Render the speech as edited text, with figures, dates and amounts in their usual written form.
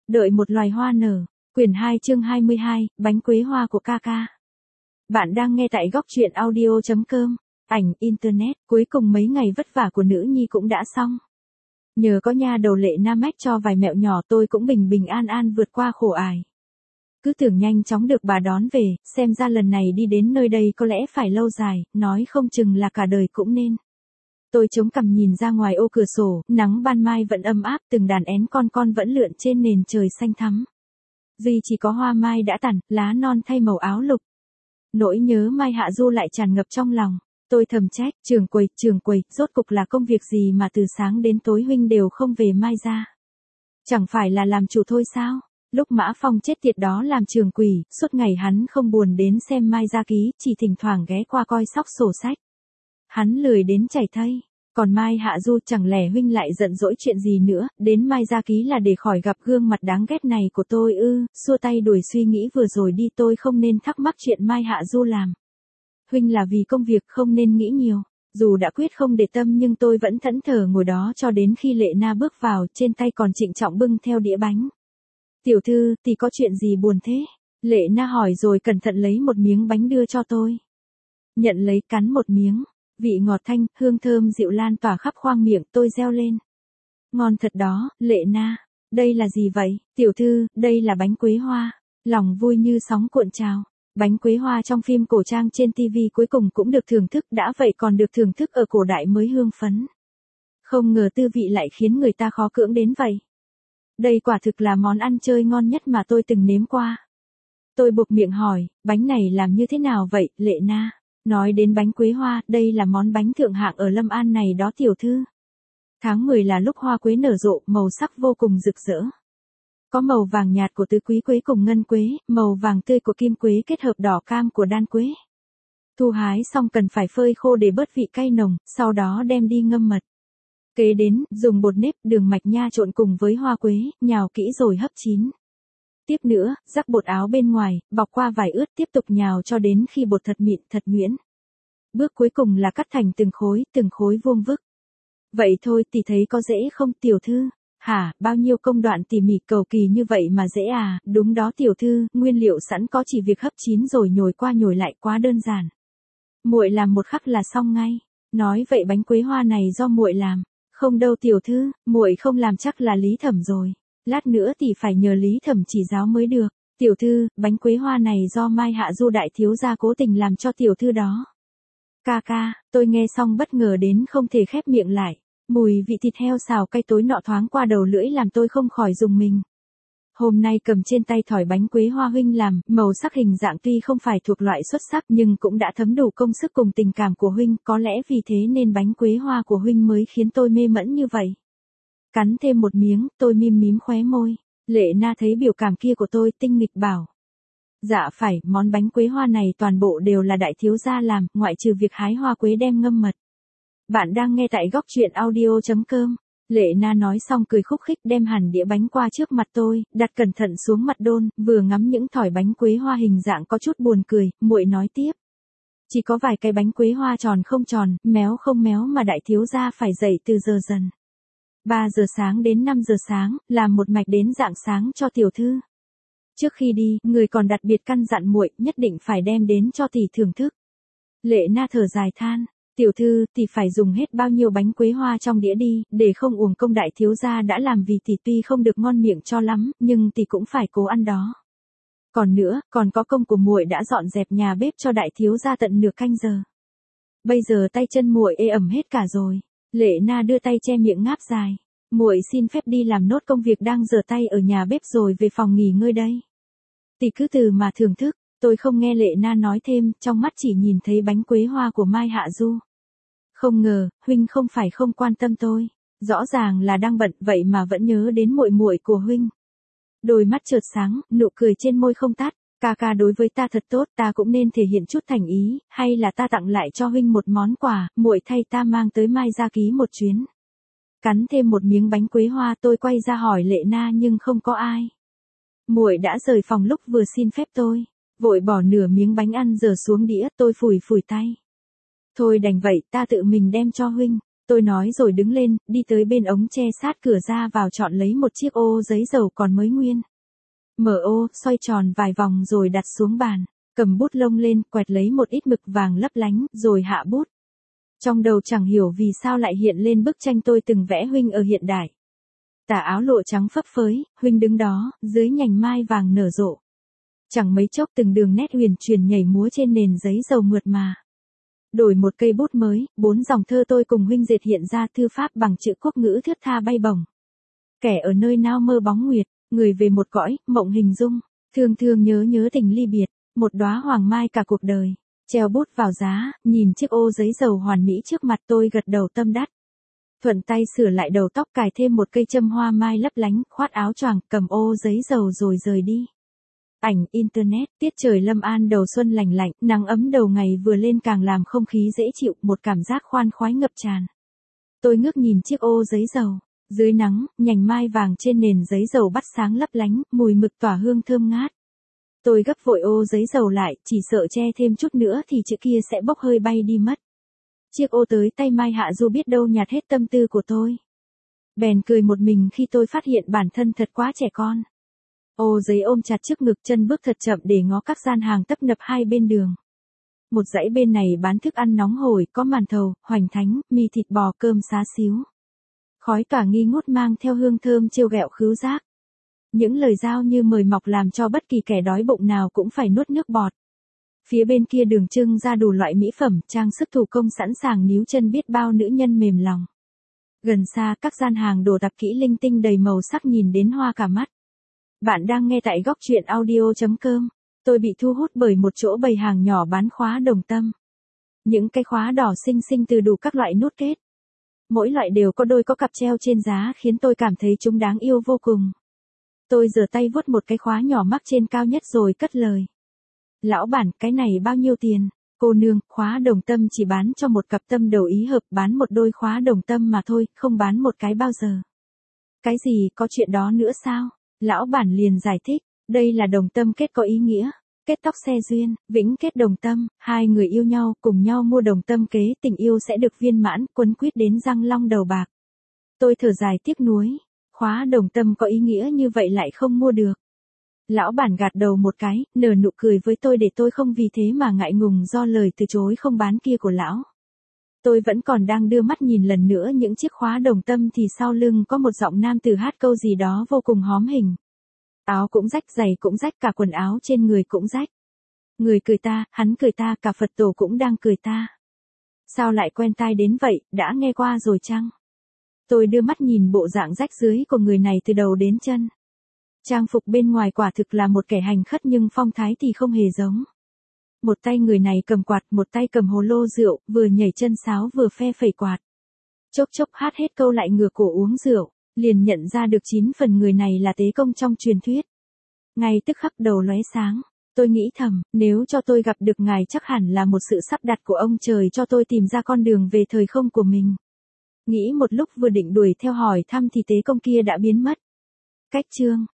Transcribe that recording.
Đợi một loài hoa nở. Quyển 2 chương 22, bánh quế hoa của Kaka. Bạn đang nghe tại góc truyện audio.com. Ảnh Internet, cuối cùng mấy ngày vất vả của nữ nhi cũng đã xong. Nhờ có nha đầu Lệ Na mách cho vài mẹo nhỏ tôi cũng bình bình an an vượt qua khổ ải. Cứ tưởng nhanh chóng được bà đón về, xem ra lần này đi đến nơi đây có lẽ phải lâu dài, nói không chừng là cả đời cũng nên. Tôi chống cằm nhìn ra ngoài ô cửa sổ, nắng ban mai vẫn ấm áp, từng đàn én con vẫn lượn trên nền trời xanh thắm. Duy chỉ có hoa mai đã tàn, lá non thay màu áo lục. Nỗi nhớ Mai Hạ Du lại tràn ngập trong lòng. Tôi thầm trách, trường quầy, rốt cục là công việc gì mà từ sáng đến tối huynh đều không về Mai ra. Chẳng phải là làm chủ thôi sao? Lúc Mã Phong chết tiệt đó làm trường quỷ, suốt ngày hắn không buồn đến xem Mai Gia Ký, chỉ thỉnh thoảng ghé qua coi sóc sổ sách. Hắn lười đến chảy thây. Còn Mai Hạ Du chẳng lẽ huynh lại giận dỗi chuyện gì nữa, đến Mai Gia Ký là để khỏi gặp gương mặt đáng ghét này của tôi ư? Xua tay đuổi suy nghĩ vừa rồi đi, tôi không nên thắc mắc chuyện Mai Hạ Du làm. Huynh là vì công việc không nên nghĩ nhiều. Dù đã quyết không để tâm nhưng tôi vẫn thẫn thờ ngồi đó cho đến khi Lệ Na bước vào, trên tay còn trịnh trọng bưng theo đĩa bánh. Tiểu thư, thì có chuyện gì buồn thế? Lệ Na hỏi rồi cẩn thận lấy một miếng bánh đưa cho tôi. Nhận lấy cắn một miếng. Vị ngọt thanh, hương thơm dịu lan tỏa khắp khoang miệng, tôi reo lên. Ngon thật đó, Lệ Na. Đây là gì vậy? Tiểu thư, đây là bánh quế hoa. Lòng vui như sóng cuộn trào. Bánh quế hoa trong phim cổ trang trên TV cuối cùng cũng được thưởng thức, đã vậy còn được thưởng thức ở cổ đại mới hương phấn. Không ngờ tư vị lại khiến người ta khó cưỡng đến vậy. Đây quả thực là món ăn chơi ngon nhất mà tôi từng nếm qua. Tôi buộc miệng hỏi, bánh này làm như thế nào vậy, Lệ Na? Nói đến bánh quế hoa, đây là món bánh thượng hạng ở Lâm An này đó tiểu thư. Tháng 10 là lúc hoa quế nở rộ, màu sắc vô cùng rực rỡ. Có màu vàng nhạt của tứ quý quế cùng ngân quế, màu vàng tươi của kim quế kết hợp đỏ cam của đan quế. Thu hái xong cần phải phơi khô để bớt vị cay nồng, sau đó đem đi ngâm mật. Kế đến, dùng bột nếp, đường mạch nha trộn cùng với hoa quế, nhào kỹ rồi hấp chín. Tiếp nữa, rắc bột áo bên ngoài, bọc qua vải ướt, tiếp tục nhào cho đến khi bột thật mịn, thật nhuyễn. Bước cuối cùng là cắt thành từng khối vuông vức. Vậy thôi thì thấy có dễ không tiểu thư? Hả, bao nhiêu công đoạn tỉ mỉ cầu kỳ như vậy mà dễ à? Đúng đó tiểu thư, nguyên liệu sẵn có, chỉ việc hấp chín rồi nhồi qua nhồi lại, quá đơn giản. Muội làm một khắc là xong ngay. Nói vậy bánh quế hoa này do muội làm? Không đâu tiểu thư, muội không làm chắc là Lý Thẩm rồi. Lát nữa thì phải nhờ Lý Thẩm chỉ giáo mới được. Tiểu thư, bánh quế hoa này do Mai Hạ Du đại thiếu gia cố tình làm cho tiểu thư đó. Kaka, tôi nghe xong bất ngờ đến không thể khép miệng lại. Mùi vị thịt heo xào cay tối nọ thoáng qua đầu lưỡi làm tôi không khỏi rùng mình. Hôm nay cầm trên tay thỏi bánh quế hoa huynh làm, màu sắc hình dạng tuy không phải thuộc loại xuất sắc nhưng cũng đã thấm đủ công sức cùng tình cảm của huynh, có lẽ vì thế nên bánh quế hoa của huynh mới khiến tôi mê mẫn như vậy. Cắn thêm một miếng, tôi mím khóe môi. Lệ Na thấy biểu cảm kia của tôi, tinh nghịch bảo. Dạ phải, món bánh quế hoa này toàn bộ đều là đại thiếu gia làm, ngoại trừ việc hái hoa quế đem ngâm mật. Bạn đang nghe tại góc truyện audio.com. Lệ Na nói xong cười khúc khích đem hẳn đĩa bánh qua trước mặt tôi, đặt cẩn thận xuống mặt đôn, vừa ngắm những thỏi bánh quế hoa hình dạng có chút buồn cười, muội nói tiếp. Chỉ có vài cái bánh quế hoa tròn không tròn, méo không méo mà đại thiếu gia phải dậy từ giờ dần. 3 giờ sáng đến 5 giờ sáng, làm một mạch đến rạng sáng cho tiểu thư. Trước khi đi, người còn đặc biệt căn dặn muội nhất định phải đem đến cho tỷ thưởng thức. Lệ Na thở dài than, tiểu thư tỷ phải dùng hết bao nhiêu bánh quế hoa trong đĩa đi, để không uổng công đại thiếu gia đã làm, vì tỷ tuy không được ngon miệng cho lắm, nhưng tỷ cũng phải cố ăn đó. Còn nữa, còn có công của muội đã dọn dẹp nhà bếp cho đại thiếu gia tận nửa canh giờ. Bây giờ tay chân muội ê ẩm hết cả rồi. Lệ Na đưa tay che miệng ngáp dài. Muội xin phép đi làm nốt công việc đang dở tay ở nhà bếp rồi về phòng nghỉ ngơi đây. Tỷ cứ từ mà thưởng thức. Tôi không nghe Lệ Na nói thêm, trong mắt chỉ nhìn thấy bánh quế hoa của Mai Hạ Du. Không ngờ, huynh không phải không quan tâm tôi. Rõ ràng là đang bận vậy mà vẫn nhớ đến muội muội của huynh. Đôi mắt chợt sáng, nụ cười trên môi không tắt. Kaka đối với ta thật tốt, ta cũng nên thể hiện chút thành ý, hay là ta tặng lại cho huynh một món quà, muội thay ta mang tới Mai Gia Ký một chuyến. Cắn thêm một miếng bánh quế hoa, tôi quay ra hỏi Lệ Na nhưng không có ai. Muội đã rời phòng lúc vừa xin phép tôi, vội bỏ nửa miếng bánh ăn dở xuống đĩa, tôi phủi tay. Thôi đành vậy, ta tự mình đem cho huynh. Tôi nói rồi đứng lên, đi tới bên ống tre sát cửa ra vào chọn lấy một chiếc ô giấy dầu còn mới nguyên. Mở ô, xoay tròn vài vòng rồi đặt xuống bàn, cầm bút lông lên, quẹt lấy một ít mực vàng lấp lánh, rồi hạ bút. Trong đầu chẳng hiểu vì sao lại hiện lên bức tranh tôi từng vẽ huynh ở hiện đại. Tà áo lụa trắng phấp phới, huynh đứng đó, dưới nhành mai vàng nở rộ. Chẳng mấy chốc từng đường nét huyền chuyển nhảy múa trên nền giấy dầu mượt mà. Đổi một cây bút mới, 4 dòng thơ tôi cùng huynh dệt hiện ra thư pháp bằng chữ quốc ngữ thướt tha bay bổng. Kẻ ở nơi nào mơ bóng nguyệt, người về một cõi, mộng hình dung, thương thương nhớ nhớ tình ly biệt, một đóa hoàng mai cả cuộc đời. Treo bút vào giá, nhìn chiếc ô giấy dầu hoàn mỹ trước mặt tôi gật đầu tâm đắc. Thuận tay sửa lại đầu tóc cài thêm một cây châm hoa mai lấp lánh, khoát áo choàng, cầm ô giấy dầu rồi rời đi. Ảnh Internet, tiết trời Lâm An đầu xuân lành lạnh, nắng ấm đầu ngày vừa lên càng làm không khí dễ chịu, một cảm giác khoan khoái ngập tràn. Tôi ngước nhìn chiếc ô giấy dầu, dưới nắng, nhành mai vàng trên nền giấy dầu bắt sáng lấp lánh, mùi mực tỏa hương thơm ngát. Tôi gấp vội ô giấy dầu lại, chỉ sợ che thêm chút nữa thì chữ kia sẽ bốc hơi bay đi mất. Chiếc ô tới tay Mai Hạ Du biết đâu nhạt hết tâm tư của tôi. Bèn cười một mình khi tôi phát hiện bản thân thật quá trẻ con. Ô giấy ôm chặt trước ngực, chân bước thật chậm để ngó các gian hàng tấp nập hai bên đường. Một dãy bên này bán thức ăn nóng hổi, có màn thầu, hoành thánh, mì thịt bò, cơm xá xíu. Khói tỏa nghi ngút mang theo hương thơm trêu ghẹo khứu giác. Những lời giao như mời mọc làm cho bất kỳ kẻ đói bụng nào cũng phải nuốt nước bọt. Phía bên kia đường trưng ra đủ loại mỹ phẩm, trang sức thủ công sẵn sàng níu chân biết bao nữ nhân mềm lòng. Gần xa các gian hàng đồ tạp kỹ linh tinh đầy màu sắc nhìn đến hoa cả mắt. Bạn đang nghe tại góc truyện audio.com. Tôi bị thu hút bởi một chỗ bày hàng nhỏ bán khóa đồng tâm. Những cái khóa đỏ xinh xinh từ đủ các loại nút kết. Mỗi loại đều có đôi có cặp treo trên giá khiến tôi cảm thấy chúng đáng yêu vô cùng. Tôi giơ tay vuốt một cái khóa nhỏ mắc trên cao nhất rồi cất lời. Lão bản, cái này bao nhiêu tiền? Cô nương, khóa đồng tâm chỉ bán cho một cặp tâm đầu ý hợp, bán một đôi khóa đồng tâm mà thôi, không bán một cái bao giờ. Cái gì, có chuyện đó nữa sao? Lão bản liền giải thích, đây là đồng tâm kết có ý nghĩa. Kết tóc xe duyên, vĩnh kết đồng tâm, hai người yêu nhau, cùng nhau mua đồng tâm kế, tình yêu sẽ được viên mãn, quấn quýt đến răng long đầu bạc. Tôi thở dài tiếc nuối, khóa đồng tâm có ý nghĩa như vậy lại không mua được. Lão bản gạt đầu một cái, nở nụ cười với tôi để tôi không vì thế mà ngại ngùng do lời từ chối không bán kia của lão. Tôi vẫn còn đang đưa mắt nhìn lần nữa những chiếc khóa đồng tâm thì sau lưng có một giọng nam tử hát câu gì đó vô cùng hóm hình. Áo cũng rách, giày cũng rách, cả quần áo trên người cũng rách. Người cười ta, hắn cười ta, cả Phật tổ cũng đang cười ta. Sao lại quen tai đến vậy, đã nghe qua rồi chăng? Tôi đưa mắt nhìn bộ dạng rách rưới của người này từ đầu đến chân. Trang phục bên ngoài quả thực là một kẻ hành khất nhưng phong thái thì không hề giống. Một tay người này cầm quạt, một tay cầm hồ lô rượu, vừa nhảy chân sáo vừa phe phẩy quạt. Chốc chốc hát hết câu lại ngửa cổ uống rượu, liền nhận ra được 9 phần người này là tế công trong truyền thuyết. Ngay tức khắc đầu lóe sáng, tôi nghĩ thầm, nếu cho tôi gặp được ngài chắc hẳn là một sự sắp đặt của ông trời cho tôi tìm ra con đường về thời không của mình. Nghĩ một lúc vừa định đuổi theo hỏi thăm thì tế công kia đã biến mất. Cách chương